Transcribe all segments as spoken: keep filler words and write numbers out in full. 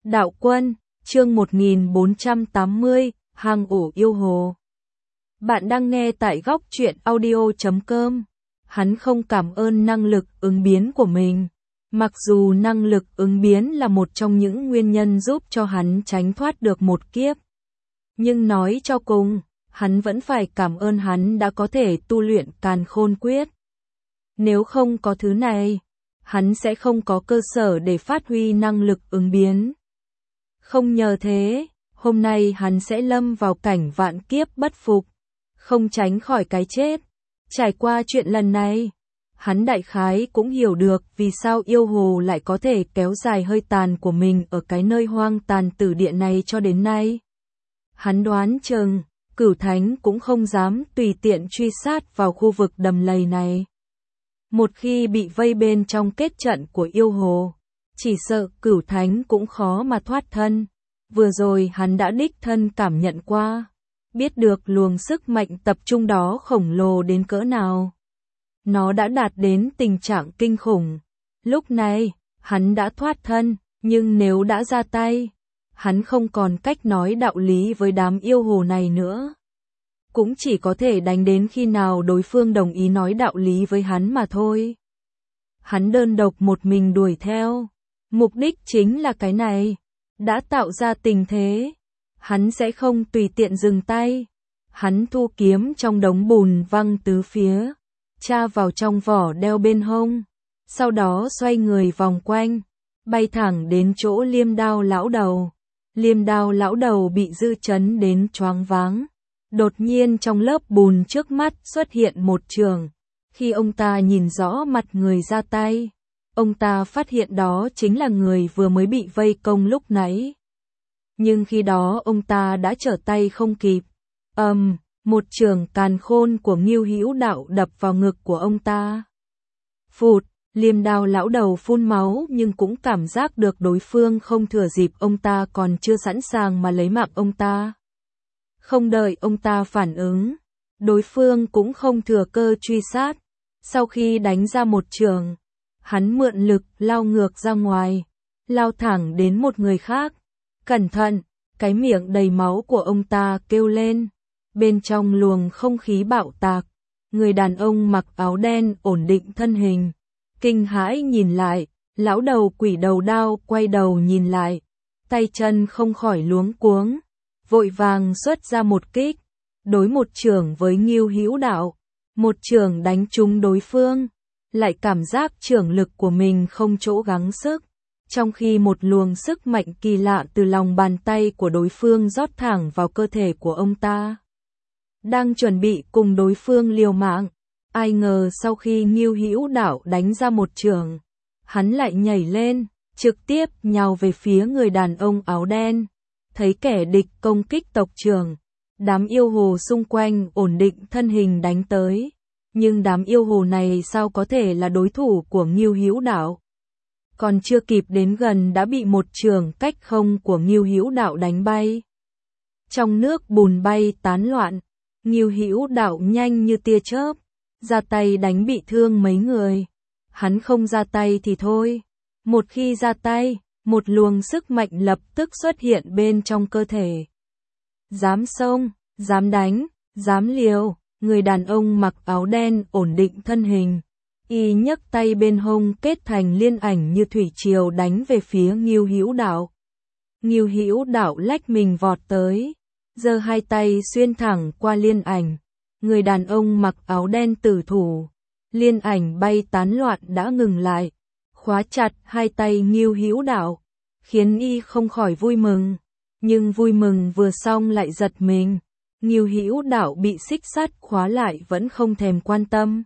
Đạo Quân, chương một nghìn bốn trăm tám mươi, Hang ổ yêu hồ. Bạn đang nghe tại góc truyện audio chấm com. Hắn không cảm ơn năng lực ứng biến của mình. Mặc dù năng lực ứng biến là một trong những nguyên nhân giúp cho hắn tránh thoát được một kiếp. Nhưng nói cho cùng, hắn vẫn phải cảm ơn hắn đã có thể tu luyện Càn Khôn Quyết. Nếu không có thứ này, hắn sẽ không có cơ sở để phát huy năng lực ứng biến. Không nhờ thế, hôm nay hắn sẽ lâm vào cảnh vạn kiếp bất phục, không tránh khỏi cái chết. Trải qua chuyện lần này, hắn đại khái cũng hiểu được vì sao yêu hồ lại có thể kéo dài hơi tàn của mình ở cái nơi hoang tàn tử địa này cho đến nay. Hắn đoán chừng, Cửu Thánh cũng không dám tùy tiện truy sát vào khu vực đầm lầy này. Một khi bị vây bên trong kết trận của yêu hồ, chỉ sợ Cửu Thánh cũng khó mà thoát thân. Vừa rồi hắn đã đích thân cảm nhận qua, biết được luồng sức mạnh tập trung đó khổng lồ đến cỡ nào. Nó đã đạt đến tình trạng kinh khủng. Lúc này, hắn đã thoát thân, nhưng nếu đã ra tay, hắn không còn cách nói đạo lý với đám yêu hồ này nữa. Cũng chỉ có thể đánh đến khi nào đối phương đồng ý nói đạo lý với hắn mà thôi. Hắn đơn độc một mình đuổi theo. Mục đích chính là cái này. Đã tạo ra tình thế, hắn sẽ không tùy tiện dừng tay. Hắn thu kiếm trong đống bùn văng tứ phía, tra vào trong vỏ đeo bên hông, sau đó xoay người vòng quanh, bay thẳng đến chỗ Liêm Đao lão đầu. Liêm Đao lão đầu bị dư chấn đến choáng váng. Đột nhiên trong lớp bùn trước mắt xuất hiện một trường. Khi ông ta nhìn rõ mặt người ra tay, ông ta phát hiện đó chính là người vừa mới bị vây công lúc nãy. Nhưng khi đó ông ta đã trở tay không kịp. Ầm, um, một trường càn khôn của Ngưu Hữu Đạo đập vào ngực của ông ta. Phụt, Liêm Đao lão đầu phun máu nhưng cũng cảm giác được đối phương không thừa dịp ông ta còn chưa sẵn sàng mà lấy mạng ông ta. Không đợi ông ta phản ứng, đối phương cũng không thừa cơ truy sát. Sau khi đánh ra một trường, hắn mượn lực lao ngược ra ngoài, lao thẳng đến một người khác. Cẩn thận, cái miệng đầy máu của ông ta kêu lên. Bên trong luồng không khí bạo tạc, người đàn ông mặc áo đen ổn định thân hình. Kinh hãi nhìn lại, lão đầu quỷ đầu đao quay đầu nhìn lại. Tay chân không khỏi luống cuống, vội vàng xuất ra một kích. Đối một trường với Ngưu Hữu Đạo, một trường đánh trúng đối phương. Lại cảm giác trưởng lực của mình không chỗ gắng sức, trong khi một luồng sức mạnh kỳ lạ từ lòng bàn tay của đối phương rót thẳng vào cơ thể của ông ta. Đang chuẩn bị cùng đối phương liều mạng, ai ngờ sau khi Ngưu Hữu Đạo đánh ra một trường, hắn lại nhảy lên, trực tiếp nhào về phía người đàn ông áo đen. Thấy kẻ địch công kích tộc trưởng, đám yêu hồ xung quanh ổn định thân hình đánh tới. Nhưng đám yêu hồ này sao có thể là đối thủ của Ngưu Hữu Đạo? Còn chưa kịp đến gần đã bị một trường cách không của Ngưu Hữu Đạo đánh bay. Trong nước bùn bay tán loạn, Ngưu Hữu Đạo nhanh như tia chớp, ra tay đánh bị thương mấy người. Hắn không ra tay thì thôi, một khi ra tay, một luồng sức mạnh lập tức xuất hiện bên trong cơ thể. Dám xông, dám đánh, dám liều. Người đàn ông mặc áo đen ổn định thân hình, y nhấc tay bên hông kết thành liên ảnh như thủy triều đánh về phía Ngưu Hữu Đạo. Ngưu Hữu Đạo lách mình vọt tới, giơ hai tay xuyên thẳng qua liên ảnh. Người đàn ông mặc áo đen tử thủ, liên ảnh bay tán loạn đã ngừng lại, khóa chặt hai tay Ngưu Hữu Đạo, khiến y không khỏi vui mừng. Nhưng vui mừng vừa xong lại giật mình. Ngưu Hữu Đạo bị xích sắt khóa lại vẫn không thèm quan tâm.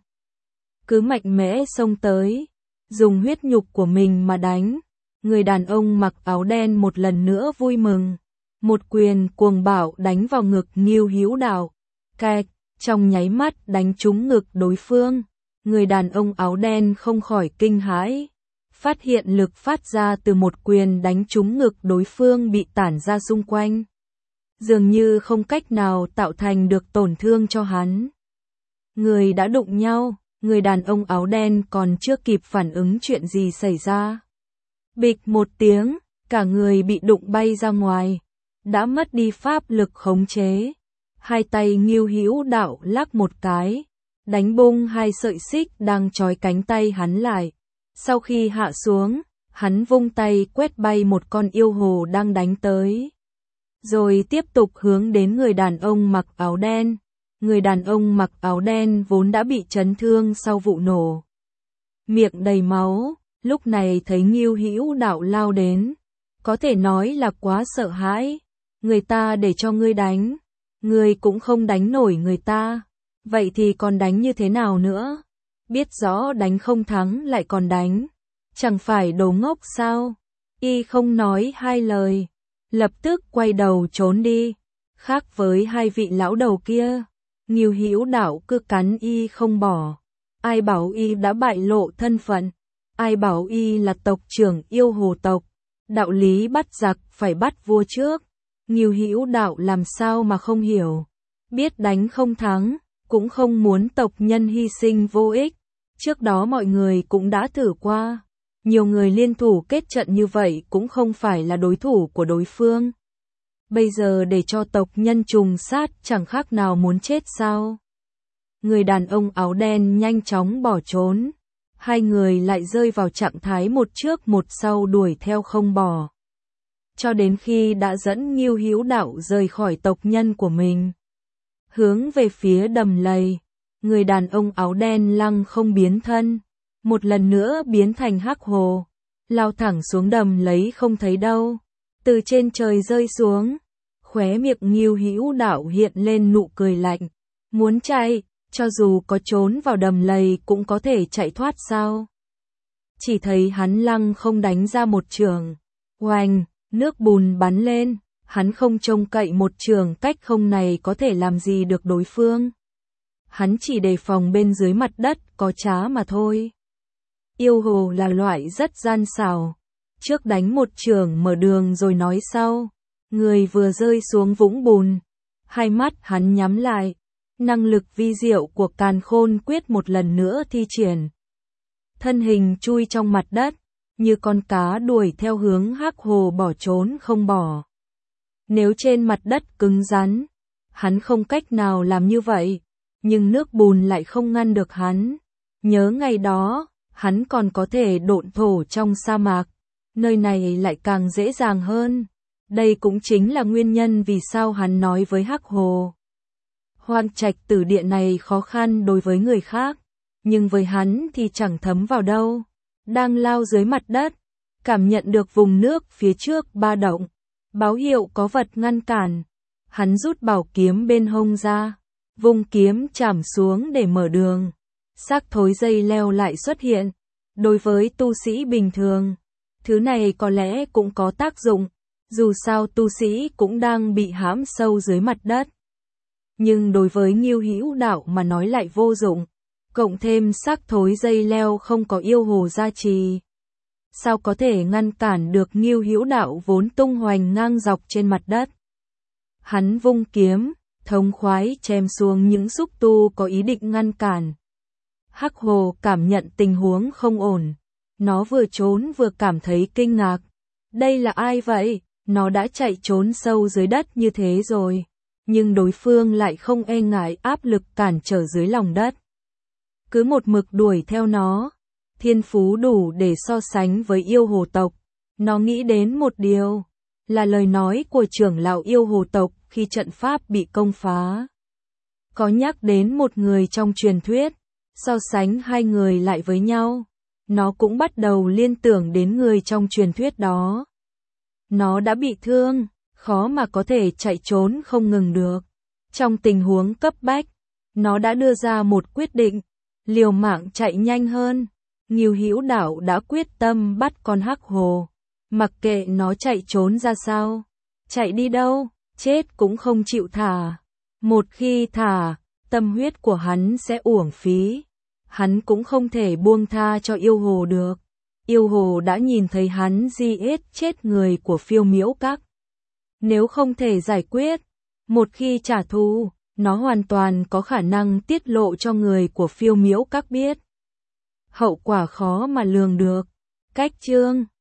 Cứ mạnh mẽ xông tới, dùng huyết nhục của mình mà đánh. Người đàn ông mặc áo đen một lần nữa vui mừng. Một quyền cuồng bạo đánh vào ngực Ngưu Hữu Đạo. Kẹt, trong nháy mắt đánh trúng ngực đối phương. Người đàn ông áo đen không khỏi kinh hãi. Phát hiện lực phát ra từ một quyền đánh trúng ngực đối phương bị tản ra xung quanh. Dường như không cách nào tạo thành được tổn thương cho hắn. Người đã đụng nhau, người đàn ông áo đen còn chưa kịp phản ứng chuyện gì xảy ra. Bịch một tiếng, cả người bị đụng bay ra ngoài, đã mất đi pháp lực khống chế. Hai tay Ngưu Hữu Đạo lắc một cái, đánh bung hai sợi xích đang trói cánh tay hắn lại. Sau khi hạ xuống, hắn vung tay quét bay một con yêu hồ đang đánh tới. Rồi tiếp tục hướng đến người đàn ông mặc áo đen. Người đàn ông mặc áo đen vốn đã bị chấn thương sau vụ nổ, miệng đầy máu, lúc này thấy Ngưu Hữu Đạo lao đến, có thể nói là quá sợ hãi. Người ta để cho ngươi đánh, ngươi cũng không đánh nổi người ta, vậy thì còn đánh như thế nào nữa? Biết rõ đánh không thắng lại còn đánh, chẳng phải đồ ngốc sao? Y không nói hai lời, lập tức quay đầu trốn đi. Khác với hai vị lão đầu kia, Ngưu Hữu Đạo cứ cắn y không bỏ. Ai bảo y đã bại lộ thân phận, ai bảo y là tộc trưởng yêu hồ tộc, đạo lý bắt giặc phải bắt vua trước. Ngưu Hữu Đạo làm sao mà không hiểu, biết đánh không thắng, cũng không muốn tộc nhân hy sinh vô ích. Trước đó mọi người cũng đã thử qua, nhiều người liên thủ kết trận như vậy cũng không phải là đối thủ của đối phương. Bây giờ để cho tộc nhân trùng sát chẳng khác nào muốn chết sao? Người đàn ông áo đen nhanh chóng bỏ trốn, hai người lại rơi vào trạng thái một trước một sau đuổi theo không bỏ. Cho đến khi đã dẫn Ngưu Hữu Đạo rời khỏi tộc nhân của mình, hướng về phía đầm lầy, người đàn ông áo đen lăng không biến thân, một lần nữa biến thành hắc hồ, lao thẳng xuống đầm lấy không thấy đâu, từ trên trời rơi xuống. Khóe miệng Ngưu Hữu Đạo hiện lên nụ cười lạnh, muốn chạy, cho dù có trốn vào đầm lầy cũng có thể chạy thoát sao? Chỉ thấy hắn lăng không đánh ra một trường, oanh, nước bùn bắn lên, hắn không trông cậy một trường cách không này có thể làm gì được đối phương. Hắn chỉ đề phòng bên dưới mặt đất có trá mà thôi. Yêu hồ là loại rất gian xảo, trước đánh một trường mở đường rồi nói sau. Người vừa rơi xuống vũng bùn, hai mắt hắn nhắm lại, năng lực vi diệu của Càn Khôn Quyết một lần nữa thi triển. Thân hình chui trong mặt đất, như con cá đuổi theo hướng hắc hồ bỏ trốn không bỏ. Nếu trên mặt đất cứng rắn, hắn không cách nào làm như vậy, nhưng nước bùn lại không ngăn được hắn. Nhớ ngày đó, hắn còn có thể độn thổ trong sa mạc, nơi này lại càng dễ dàng hơn. Đây cũng chính là nguyên nhân vì sao hắn nói với hắc hồ. Hoang trạch tử địa này khó khăn đối với người khác, nhưng với hắn thì chẳng thấm vào đâu. Đang lao dưới mặt đất, cảm nhận được vùng nước phía trước ba động, báo hiệu có vật ngăn cản. Hắn rút bảo kiếm bên hông ra, vùng kiếm chạm xuống để mở đường. Xác thối dây leo lại xuất hiện. Đối với tu sĩ bình thường, thứ này có lẽ cũng có tác dụng. Dù sao tu sĩ cũng đang bị hãm sâu dưới mặt đất. Nhưng đối với Ngưu Hữu Đạo mà nói lại vô dụng. Cộng thêm xác thối dây leo không có yêu hồ gia trì, sao có thể ngăn cản được Ngưu Hữu Đạo vốn tung hoành ngang dọc trên mặt đất. Hắn vung kiếm, thống khoái chém xuống những xúc tu có ý định ngăn cản. Hắc hồ cảm nhận tình huống không ổn. Nó vừa trốn vừa cảm thấy kinh ngạc. Đây là ai vậy? Nó đã chạy trốn sâu dưới đất như thế rồi, nhưng đối phương lại không e ngại áp lực cản trở dưới lòng đất. Cứ một mực đuổi theo nó, thiên phú đủ để so sánh với yêu hồ tộc. Nó nghĩ đến một điều, là lời nói của trưởng lão yêu hồ tộc khi trận pháp bị công phá. Có nhắc đến một người trong truyền thuyết, so sánh hai người lại với nhau. Nó cũng bắt đầu liên tưởng đến người trong truyền thuyết đó. Nó đã bị thương, khó mà có thể chạy trốn không ngừng được. Trong tình huống cấp bách, nó đã đưa ra một quyết định, liều mạng chạy nhanh hơn. Ngưu Hữu Đạo đã quyết tâm bắt con hắc hồ, mặc kệ nó chạy trốn ra sao, chạy đi đâu, chết cũng không chịu thả. Một khi thả, tâm huyết của hắn sẽ uổng phí. Hắn cũng không thể buông tha cho yêu hồ được. Yêu hồ đã nhìn thấy hắn giết chết người của Phiêu Miễu Các. Nếu không thể giải quyết, một khi trả thù, nó hoàn toàn có khả năng tiết lộ cho người của Phiêu Miễu Các biết. Hậu quả khó mà lường được. Cách chương